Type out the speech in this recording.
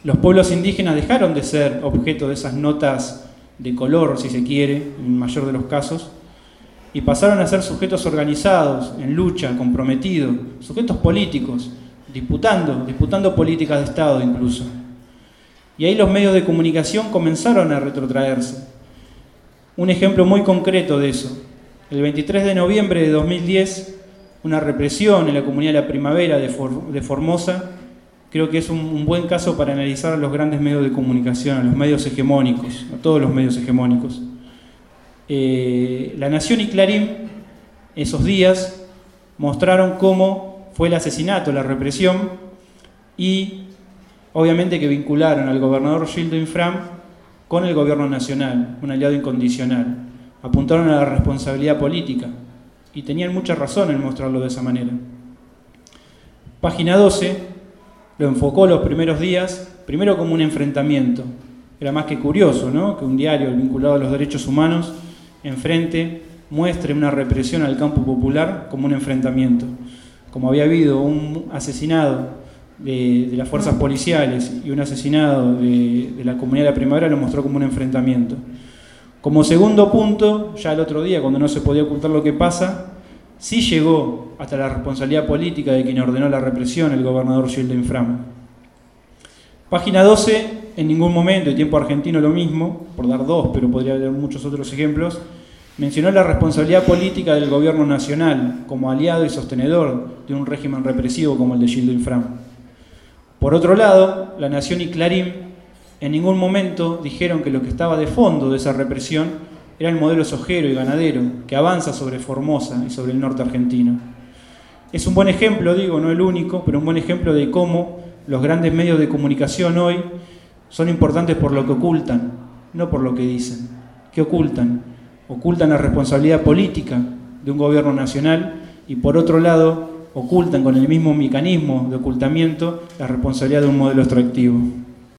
Los pueblos indígenas dejaron de ser objeto de esas notas de color, si se quiere, en el mayor de los casos, y pasaron a ser sujetos organizados, en lucha, comprometidos, sujetos políticos, disputando políticas de Estado incluso. Y ahí los medios de comunicación comenzaron a retrotraerse. Un ejemplo muy concreto de eso: el 23 de noviembre de 2010, una represión en la comunidad de La Primavera de Formosa, creo que es un buen caso para analizar a los grandes medios de comunicación, a los medios hegemónicos, a todos los medios hegemónicos. La Nación y Clarín, esos días, mostraron cómo fue el asesinato, la represión, y obviamente que vincularon al gobernador Gildo Infram con el gobierno nacional, un aliado incondicional. Apuntaron a la responsabilidad política, y tenían mucha razón en mostrarlo de esa manera. Página 12 lo enfocó los primeros días, primero como un enfrentamiento. Era más que curioso, ¿no?, que un diario vinculado a los derechos humanos enfrente muestre una represión al campo popular como un enfrentamiento. Como había habido un asesinado de las fuerzas policiales y un asesinado de la comunidad de La Primavera, lo mostró como un enfrentamiento. Como segundo punto, ya el otro día, cuando no se podía ocultar lo que pasa, sí llegó hasta la responsabilidad política de quien ordenó la represión, el gobernador Gildo Infram. Página 12, en ningún momento, y Tiempo Argentino lo mismo, por dar dos, pero podría haber muchos otros ejemplos, mencionó la responsabilidad política del gobierno nacional como aliado y sostenedor de un régimen represivo como el de Gildo Infram. Por otro lado, La Nación y Clarín en ningún momento dijeron que lo que estaba de fondo de esa represión era el modelo sojero y ganadero que avanza sobre Formosa y sobre el norte argentino. Es un buen ejemplo, digo, no el único, pero un buen ejemplo de cómo los grandes medios de comunicación hoy son importantes por lo que ocultan, no por lo que dicen. ¿Qué ocultan? Ocultan la responsabilidad política de un gobierno nacional y, por otro lado, ocultan con el mismo mecanismo de ocultamiento la responsabilidad de un modelo extractivo.